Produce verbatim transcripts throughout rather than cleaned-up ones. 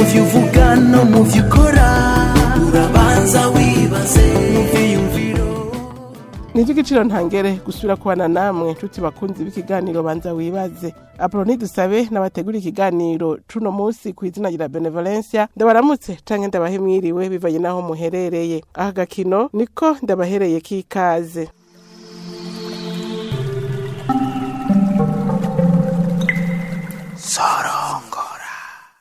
muvyo uvuga no muvyo ukora urabanza wibaze muviyumviro. Niki giciro ntangere gusubira kubana namwe nshuti bakunzi b'ikiganiro banza wibaze. Apoloni dusabe n'abategura ikiganiro cuno munsi ku izina rya Benevolencia ndabaramutse canke ndabahimwiriwe bivanye naho muherereye. Aha gakino niko ndabahereye kikaze. Sorongora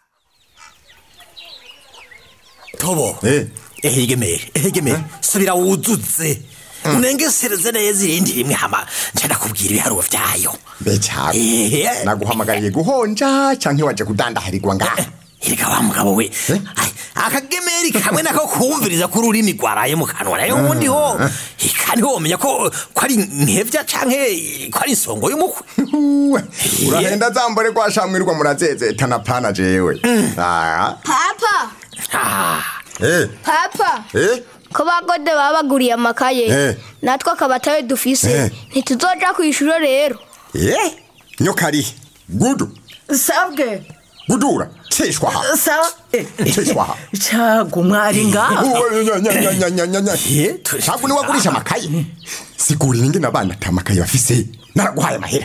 Tobo eh ehigeme ehigeme eh? subira wuzuze unengesereze neza irindi rimwe hama nje nakubwira ibiharuro vyayo Becha Eh. naguhamagariye guhonja canke waje kudandaharirwa ngaha Hirika wa mugabo we Ai, akagemeri kamwe nako kumviriza kuri urimi gwaraye mu kanwa nayo ubundi ho ikani ho menya ko kwari nkevya canke kwari insongo y'umukwe Uwe, urahenda zambore kwa shamwirwa murazezeta na pana jewe ah Papa, Ah, eh papa, eh ko bagode babaguriye amakaye Eh. natwe akabataye dufise Eh. ntituzoja kwishura rero. eh nyokari gudu Sabwe gudura teshwa ha sa teshwa ha chagu mwari nga Uwe, nya nya nya nya nya nya eh, tu- Sabu ni wagurisha makaye siguri ningi nabana tamakaye bafise naraguhaye amahera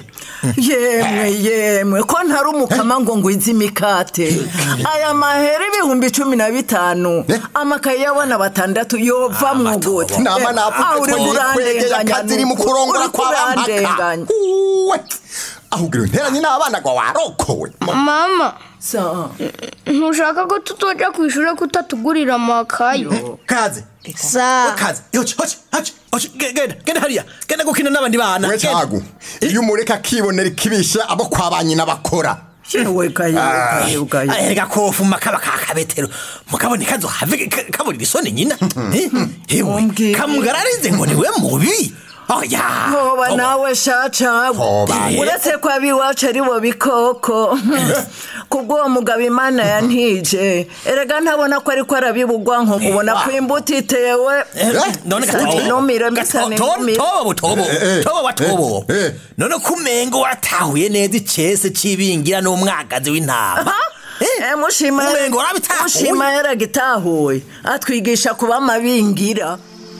yemwe yemwe ko ntari umukama ngo ngwize imikate aya mahera ibihumbi cumi na bitanu Eh? amakaye y'abana batandatu yova mwugote nama navuze ko nikwegeye akaziri mu kurongora kwa bampaka Uwe, ahubwo nteranye n'abana gwa warokowe Mama, sa ntushaka ko tuzoja kwishura kutatugurira amakaye? kaze Sa kaze yoche hoche hoche hoche genda genda hariya genda gukina n'abandi bana we genda. cagu iyo umureka kibonera ikibisha abo kwa banyina bakora yewe kayo kayo kayo Erega kofu makaba kakabetero mugabo nikazo have kaburi bisone nyina Eh, hewe Umbwire. kamugararize ngo niwe mubi oya hoba nawe shacagu Hoba. uretse ko abiwacu ari bo bikoko kubw'uwo mugabo imana yantije erega ntabona ko ariko arabibugwa nko mubona ko imbuto itewe none Sati numire mbisane numire. tobo tobo Eh, eh, tobo wa tobo eh, eh. none kumengo waratahuye neza icese cibingira n'umwagazi w'intama Eh, mushima Umengo warabitahuye. mushima yaragitahuye atwigisha kuba amabingira.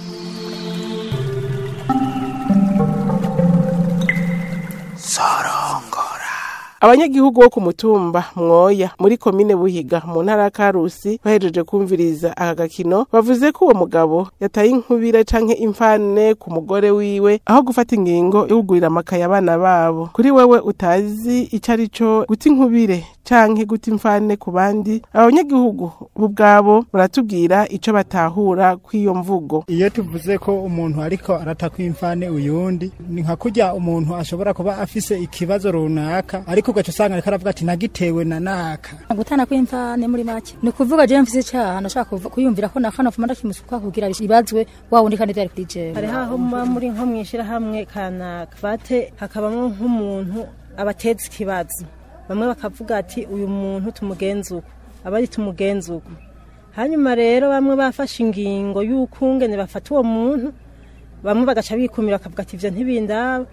sorongora Abanyagihugu bo ku mutumba Mwoya muri komine Buhiga mu ntara ya Karusi bahejeje kumviriza aka gakino bavuze ko uwo mugabo yataye inkubire canke imfane ku mugore wiwe aho gufata ingingo yo kugurira amakaye abana babo. Kuri wewe utazi icari co guta inkubire canke guta imfane ku bandi, abanyagihugu bo ubwabo baratubwira ico batahura kw'iyo mvugo. Iyo tuvuze ko umuntu ariko arata kwimfane uyundi ni nka kurya umuntu ashobora kuba afise ikibazo runaka ariko ugaca usanga ariko aravuga ati nagitewe na naka. Gutana kwimfane muri make ni kuvuga je mfise cyaha nashaka kuyumvira ko nakana fuma ndakimusuka kugira ibazwe wawundi kandi byari kuri je. Hari haho muri nko mwishira hamwe kana kvate hakabamwe nk'umuntu abateza ikibazo bamwe bakavuga ati uyu muntu tumugenzuko abari tumugenzuko hanyuma rero bamwe bafashe ingingo y'ukungene bafata uwo muntu bamwe bagaca bikumira bakavuga ati ivyo ntibindaba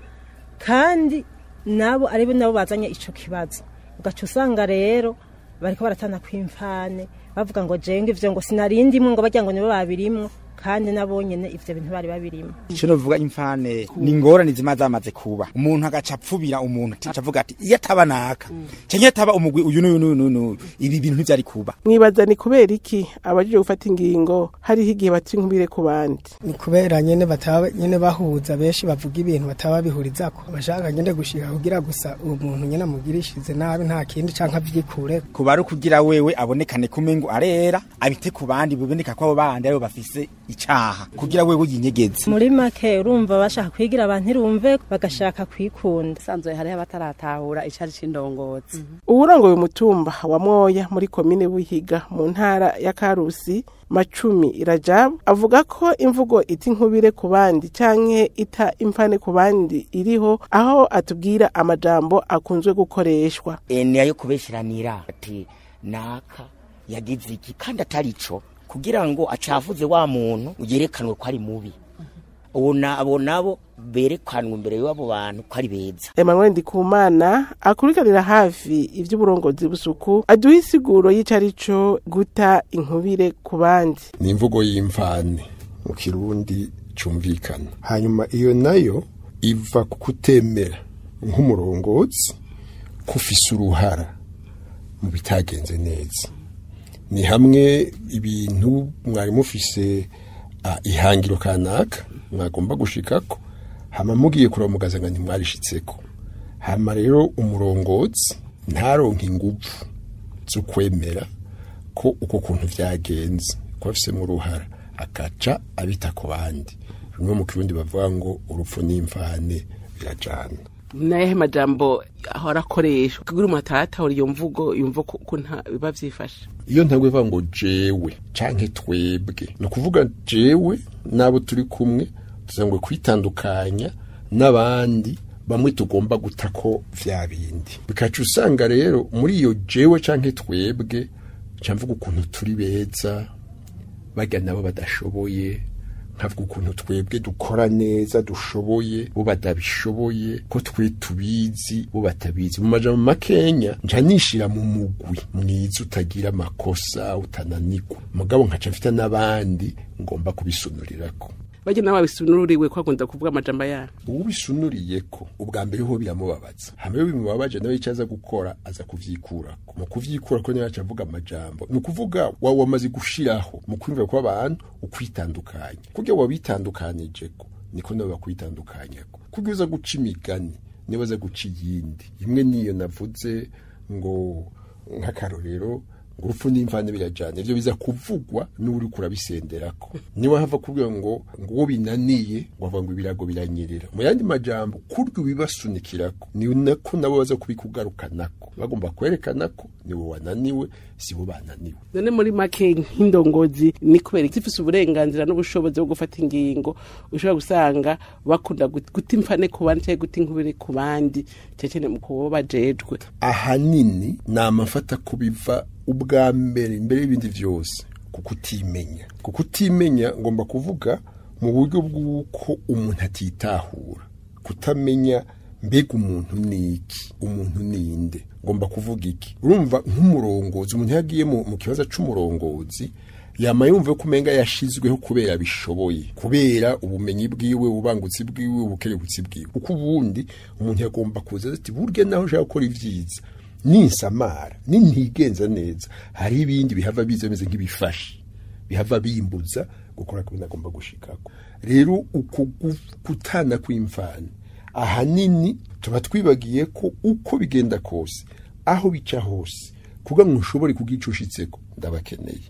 kandi nabo ari bo nabo bazanye ico kibazo ugaca usanga rero bariko baratana kwimfane bavuga ngo jenge ivyo ngo sinarindimwe ngo bajya ngo nibo babirimwo kandi nabonyene ivyo bintu bari babirimo. Shino vuga imfane ni ngorane zimaze amaze kuba umuntu agaca apfubira umuntu acavuga ati iyo taba naka cenye taba umugwi uyu n'uyu n'uyu n'uyu ibi bintu ntivyari kuba. Mwibaza ni kubera iki abajije gufata ingingo hari higiye bati inkubire ku bandi? Ni kubera nyene bataba nyene bahuza benshi bavuga ibintu bataba bihurizako bashaka nyene gushika kugira gusa uwo muntu nyene amugirishirize nabi nta kindi canke avyikure Kubaru kugira wewe abonekane kumengo arera abite ku bandi biboneka ko abo bandi aribo bafise icaha kugira wewe yinyegeze. Muri make urumva bashaka kwigira abantu irumve bagashaka kwikunda. Sanzwe hari abataratahura icari c'indongozi. Uwurongoye umutumba wa Mwoya muri komine Buhiga mu ntara ya Karusi Macumi Rajab avuga ko imvugo iti nkubire ku bandi canke ita imfane ku bandi iriho aho atubwira amajambo akunzwe gukoreshwa. Ene ayo kubeshiranira ati naka yagize iki kandi atarico kugira ngo acavuze wa muntu uyerekanwe ko ari mubi. Ona abo nabo berekanwa imbere y'abo bantu ko ari beza. Emmanuel Ndikumana akurikanira hafi ivy'uburongozi busuku aduha isiguro y'icarico guta inkubire ku bandi. Ni imvugo y'imvane mu Kirundi cumvikana. Hanyuma iyo nayo iva ku kutemera nk'umurongozi kufise uruhara mu bitagenze neza. Ni hamwe ibintu mwari mufise uh, ihangiro kanaka mwagomba gushikako hama mugiye kuramugaza ngo ntimwarishitseko. Hama rero umurongozi ntaronka ingufu zo kwemera ko uko kuntu vyagenze ko afise mu ruhara akaca abita ku bandi. Bimwe mu Kirundi bavuga ngo urupfu n'imvane birajana. Naye majambo ahora akoresha kugira umatata uri yumvugo yumva ko nta biba vyifashe. Iyo ntagwe va ngo jewe canke twebwe no kuvuga jewe nabo turi kumwe tuzangwe kwitandukanya n'abandi bamwe tugomba gutako vya bindi. Bikacu usanga rero muri iyo jewe canke twebwe camvuga ukuntu turi beza baga nabo badashoboye nkavuga ukuntu twebwe dukora neza dushoboye bo badabishoboye ko twe tubizi bo batabizi. Mu majambo makenya nca nishira mu mugwi mwiza utagira amakosa utananirwa mugabo nkaca mfita n'abandi ngomba kubisunurirako. Baje nawe bisunuriwe ko agunda kuvuga amajamba ya ubisunuriye ko ubwa mbere ho biramubabaza hamwe bimubabaje nawe icaza gukora aza kuvyikura mu kuvyikura ko nyaca avuga amajambo ni kuvuga wa wamaze gushiraho mu kwimva kwa abantu ukwitandukanya kugira wabitandukanije ko niko nawe bakwitandukanya ko kugiza guca imigani nibaza guca yindi imwe niyo navuze ngo nk'akarorero urupfu n'imvane birajana ivyo biza kuvugwa n'uri kurabisenderako niwe hava kubwira ngo ngo binaniye ngo ngo ibirago biranyerera mu yandi majambo kuryo bibasunikirako ni nako nabo baza kubikugarukanako bagomba kwerekanako niwe wananiwe sibo bananiwe. None muri make nk'indongozi ni kubera ifise uburenganzira n'ubushobozi bwo gufata ingingo ushobora gusanga bakunda guta imfane ku bandi cyangwa guta inkubire ku bandi cyane mu kubo bajejwe. Ahanini namafata kubiva ubwa mbere imbere y'ibindi vyose kukutimenya kukutimenya ngomba kuvuga mu buryo bw'uko umuntu atitahura kutamenya mbega umuntu niki umuntu ninde ngomba kuvuga iki. Urumva nk'umurongozi umuntu yagiye mu, mu kibazo c'umurongozi yama yumva ko umenga yashizweho kubera bishoboye kubera ubumenyi bwiwe ubangutsi bwiwe ubukerebutsi bwiwe kuko ubundi umuntu yagomba kuza ati burya naho ushaka gukora ivyiza ninsamara nintigenza neza hari ibindi bihava biza bimeze nk'ibifashi bihava bimbuza gukora kubona agomba gushikako. Rero uko gutana kw'imvane ahanini tuba twibagiye ko uko bigenda kose aho bica hose kuga mushobore kugicushitseko ndabakeneye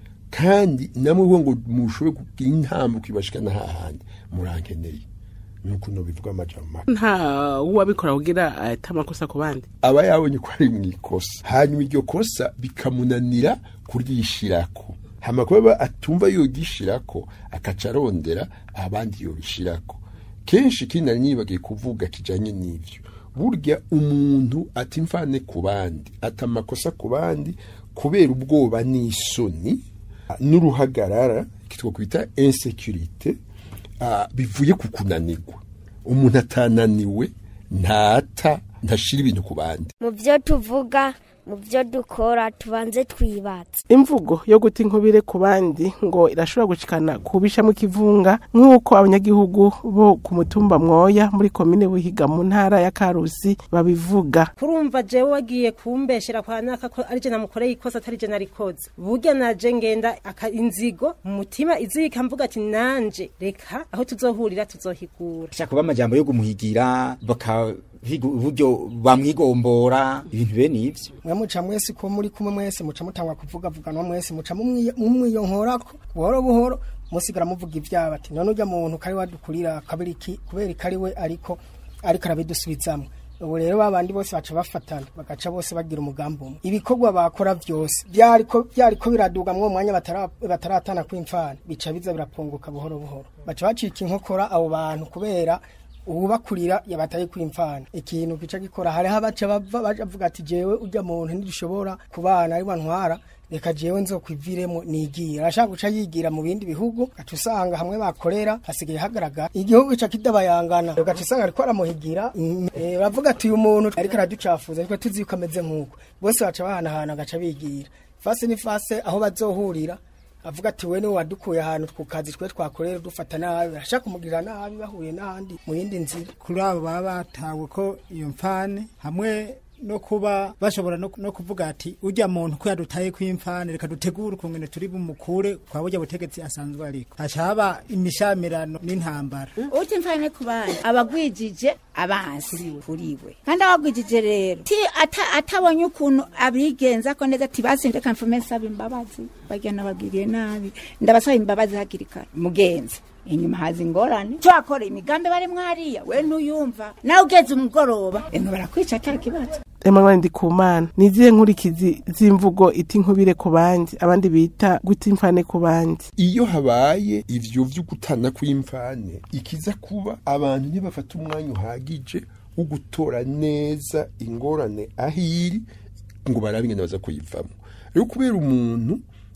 kandi namwe ngo mushobore kugira intambwe kwibashikana hahandi murankeneye nuko no bivuga amajambo nta uwabikora kugira atamakosa ku bandi aba yabonye ko ari mwikosa hanyuma iryo kosa bikamunanira kuryishirako hama kuba atumva yo gishirako akacarondera abandi yo bishirako. Kenshi kinari nibagiye kuvuga kijanye n'ivyo burya umuntu atimfane ku bandi atamakosa ku bandi kubera ubwoba n'isoni n'uruhagarara kitwa kwita insécurité Uh, bivuye kukunanirwa umuntu atananiwe ntata ntashira ibintu ku bandi. Mu byo tuvuga mu byo dukora tubanze twibatse. Imvugo yo guta inkubire ku bandi ngo irashobora gucikana kubisha mu kivunga nk'uko abanyagihugu bo ku mutumba Mwoya muri komine Buhiga mu ntara ya Karusi babivuga. Kurumva jewe wagiye kumbeshera kwa naka ko ari je namukoreye ikosa atari je narikoze burya naje ngenda inzigo mu mutima izika mvuga ati nanje reka aho tuzohurira tuzohigura. Shaka bamajambo yo gumuhigira baka higo uburyo bamwigombora ibintu bene ivyo mwamuca mwese ko muri kumwe mwese muca mutangwa kuvuga vugana mwese muca mumwiyonkorako buhoro buhoro musigara muvuga ivyaba ati none ujya muntu kari wadukurira kabiriki kubera kari we ariko ariko arabidusubizamwe. Ubu rero babandi bose baca bafatana bagaca bose bagira umugambo umwe ibikorwa bakora byose byariko byariko biraduga mwo mwanya batara bataratana kw'imfana bica biza birapunguka buhoro buhoro baca bacika inkokora abo bantu kubera ububakurira yabataye kw'imfana ikintu kica gikora hari habaca bavuga ati jewe ujya muntu ndishobora kubana ari bantwara reka jewe nzokwiviremo nigira arashaka guca yigira mu bindi bihugu gaca usanga hamwe bakorera hasigaye hagaragara igihugu ca kidabayangana gaca usanga ariko aramuhigira eh, bavuga ati uyu muntu ariko araducafuza ariko tuzi ko ameze nk'uko bose baca bahanahana gaca bigira fase ni fase aho bazohurira avuga ati we niwe wadukuye ahantu ku kazi twe twakorera dufata nabi arashaka kumugirira nabi bahuye n'ahandi mu yindi nzira kuri abo baba batawe ko iyo mfane hamwe no kuba bashobora no, no kuvuga ati ujya muntu ko yadutaye kw'imfane reka dutegure ukungene turi bumukure kwa burya butegetsi asanzwe ariko hashaba imishamirano n'intambara uti mfane kubana abagwijije abansi kuriwe kandi abagwijije rero ti ata atabonye ukuntu abigenza ko neza tibasinde confirmation abimbabazi bagena bagiriye nabi ndabasaba imbabazi hakirikara mugenzi inyuma hazi ingorane cyakora imigambi bari mwariya we ntuyumva nawe ugeze umugoroba eno barakwica atakibazo Emmanuel Ndikumana nizihe nkurikizi z'imvugo iti nkubire ku bandi abandi bita guta imfane ku bandi iyo habaye ivyo vyo gutana kw'imfane ikiza kuba abantu ntibafata umwanya uhagije wo gutora neza ingorane ahiri ngo barabe ingene baza kuyivamo rero kubera umuntu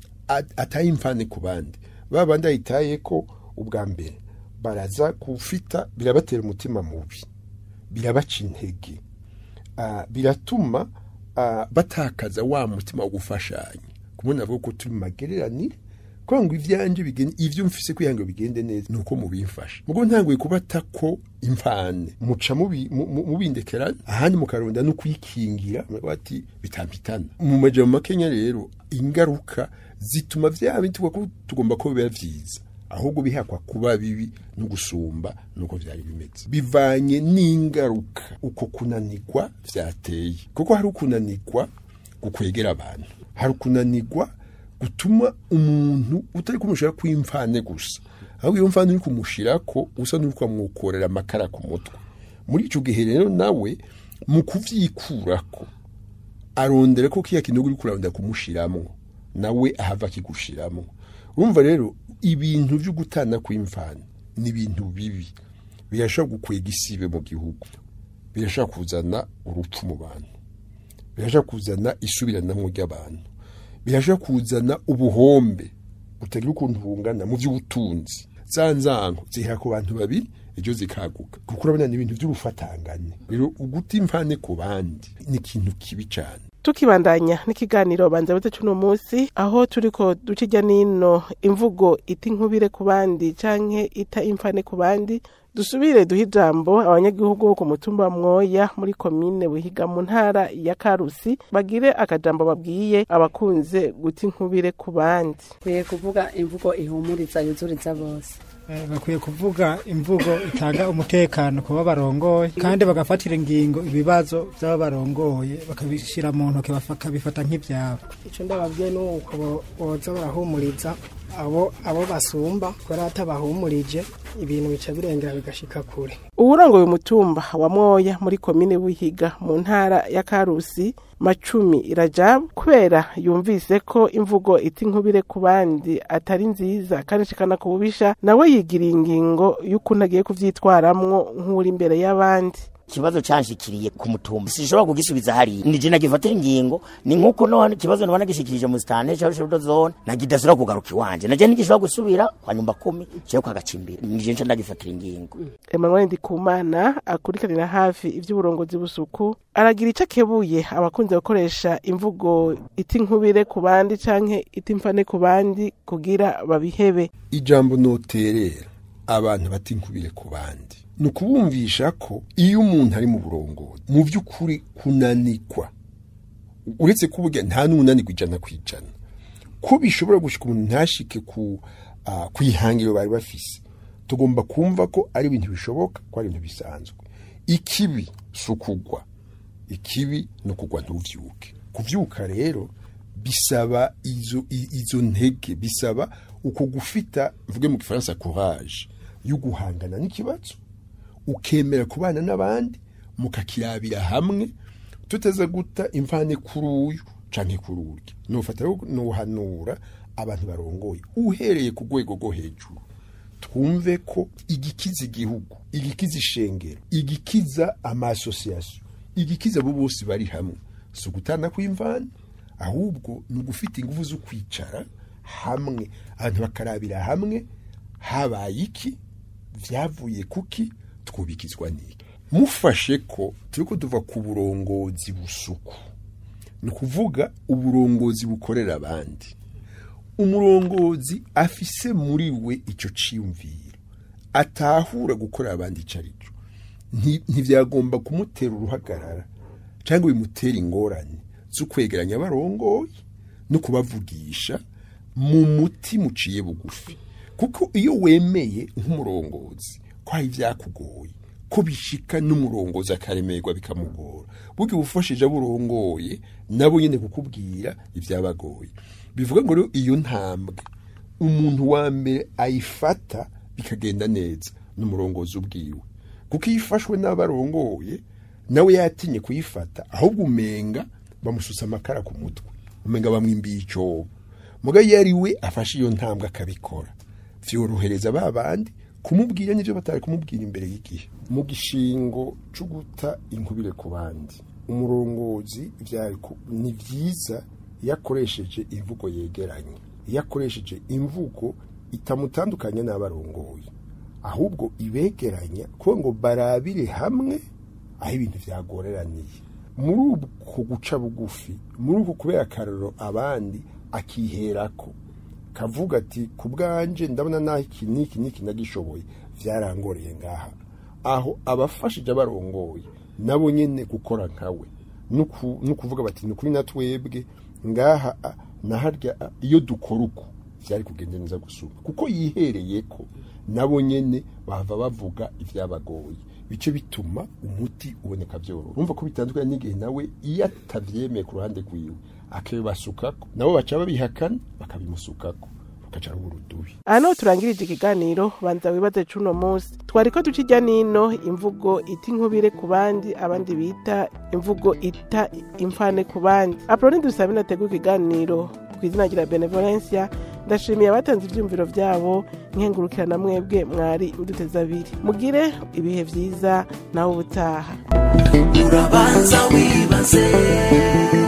ataye imfane ku bandi babandi ayitaye ko ubwa mbere baraza kufita birabatera umutima mubi birabaca intege uh, biratuma uh, batakaza wa mutima wo gufashanya kumwe navuga ko turi magereranire kwa ngo ivyanje bigende ivyo mfise kwihanga bigende neza nuko mubifasha mugo ntanguye kubata ko imfane muca mubi mubindekerana ahandi mukaronda no kwikingira bati bitampitana mu majambo makenya rero ingaruka zituma vya bintu ko tugomba ko biba vyiza ahubwo bihakwa kuba bibi no gusumba nuko vyari bimeze bivanye n'ingaruka uko kunanirwa vyateye kuko hari ukunanirwa gukwegera abantu hari ukunanirwa gutuma umuntu utari kumushira kw'imfane gusa aho iyo mfane uri kumushirako usa n'uri kwamwokorera amakara ku mutwe muri ico gihe rero nawe mu kuvyikurako arondere ko kiya kinogo uri kuranda kumushiramwo nawe ahava kigushiramwo urumva rero ibintu byo gutana kw'imfane ni ibintu bibi birashaka gukwega isibe mu gihugu birashaka kuzana urupfu mu bantu birashaka kuzana isubiranamwo ry'abantu birashaka kuzana ubuhombe butagira ukuntu bungana mu by'ubutunzi zanzango zihera ku bantu babiri ejo zikaguka kuko urabona ni ibintu by'urufatangane rero uguta imfane ku bandi ni ikintu kibi cyane tukibandanya n'ikiganiro banza bute cuno munsi aho turiko ducijya nino imvugo iti nkubire ku bandi canke ita imfane ku bandi dusubire duhijambo abanyagihugu ku mutumba mwoya muri komine Buhiga mu ntara ya Karusi bagire akajambo babwiye abakunze guti nkubire ku bandi kwiye kuvuga imvugo ihumuriza yuzuriza bose bakwiye kuvuga imvugo itanga umutekano kuba barongoye kandi bagafatira ingingo ibibazo by'aba barongoye bakabishira mu ntoke bakabifata nk'ibyabo ico ndababwiye nuko boza barahumuriza abo abo basumba korata bahumurije ibintu bica birengera bigashika kure uburongoye umutumba wa Mwoya muri komine Buhiga mu ntara ya Karusi Macumi Rajab kubera yumvise ko imvugo iti nkubire ku bandi atari nziza kandi shikana kububisha nawe yigira ingingo y'ukunagiye kuvyitwaramwo nk'uri imbere y'abandi kibazo canshikiriye ku mutumba sishobora kugisubiza hari nije nagifatira ingingo ni nkuko no kibazo nabana gishikirije mu stane cyo cyo zone nagidasura kugaruka iwanje naje nigishobora gusubira kwa nyumba kumi cyo kwagacimbira nije nca ndagifatira ingingo Emmanuel Ndikumana akurikanira hafi ivy'uburongozi busuku aragira ica kebuye abakunze gukoresha imvugo iti nkubire ku bandi canke iti mfane ku bandi kugira babihebe ijambo noterera abantu bati nkubire ku bandi nukubumvisha ko iyo umuntu ari mu burongozi mu by'ukuri kunanikwa uretse kuburya nta n'unanirwa ijana kwijana ko bishobora gushika umuntu ntashike ku uh, kwihangiro bari bafise tugomba kumva ko ari ibintu bishoboka ko ari ibintu bisanzwe ikibi sukugwa ikibi no kugwa ntuvyuke kuvyuka rero bisaba izo izo ntege bisaba uko gufita mvuge mu gifaransa courage yo guhangana n'ikibazo ukemera kubana n'abandi mukakirabira hamwe tuteza guta imvane kuri uyu canke kuri urya nufata no hanura abantu barongoye uhereye ku rwego rwo hejuru twumve ko igikiza igihugu igikiza ishengero igikiza ama association igikiza bo bose bari hamwe so gutana kw'imvane ahubwo ni ugufite ingufu zo kwicara hamwe abantu bakarabira hamwe habaye iki vyavuye kuki twubikizwa niki mufashe ko turiko tuva ku burongozi busuku ni kuvuga uburongozi bukorera abandi umurongozi afise muri we ico ciyumviro atahura gukorera abandi carico ntivyagomba kumutera uruhagarara cyangwa bimutera ingorane zo kwegeranya abarongoye no kubavugisha mu muti muciye bugufi kuko iyo wemeye nk'umurongozi ko hari vyakugoye ko bishika n'umurongozi akaremerwa bikamugora buryo ubufashije aburongoye nabo nyene kukubwira ivyabagoye bivuga ngo rero iyo ntambwe umuntu wa mbere ayifata bikagenda neza n'umurongozi ubwiwe kuko yifashwe n'abarongoye nawe yatinye kuyifata ahubwo umenga bamususa amakara ku mutwe umenga bamwimbiye icobo muga yari we afashe iyo ntambwe akabikora vyorohereza babandi kumubwira n'ivyo batari kumubwira imbere y'igihe mu gishingo cyo guta inkubire ku bandi umurongozi vyari ni vyiza yakoresheje imvugo yegeranye yakoresheje imvugo itamutandukanya n'abarongoye ahubwo ibegeranya ko ngo barabire hamwe aho ibintu vyagoreraniye muri uko guca bugufi muri uko kubera akarero abandi akiherako kavuga ati ku bwanje ndabona naho iki niki niki nagishoboye vyarangoreye ngaha aho abafashije abarongoye nabo nyene gukora nkawe no kuvuga bati nukuri natwebwe ngaha naharya iyo dukora uko vyari kugenda neza gusuma kuko yihereye ko nabo nyene bava bavuga ivyabagoye bice bituma umuti uboneka byoro urumva ko bitandukanye n'igihe nawe iyo atavyemeye ku ruhande rwiwe akebasukako nabo baca babihakana bakabimusukako bakacara urudubi ano turangirije ikiganiro banza wibaze cuno munsi twariko ducijya nino imvugo iti nkubire ku bandi abandi bita imvugo ita imfane ku bandi Apolline Dusabina tegura ikiganiro kwizina gira Benevolencia ndashimiye abatanze ivyumviro vyabo nkengurukirana mwebwe mwari uduteza abiri mugire ibihe vyiza nawe ubutaha urabanza wibaze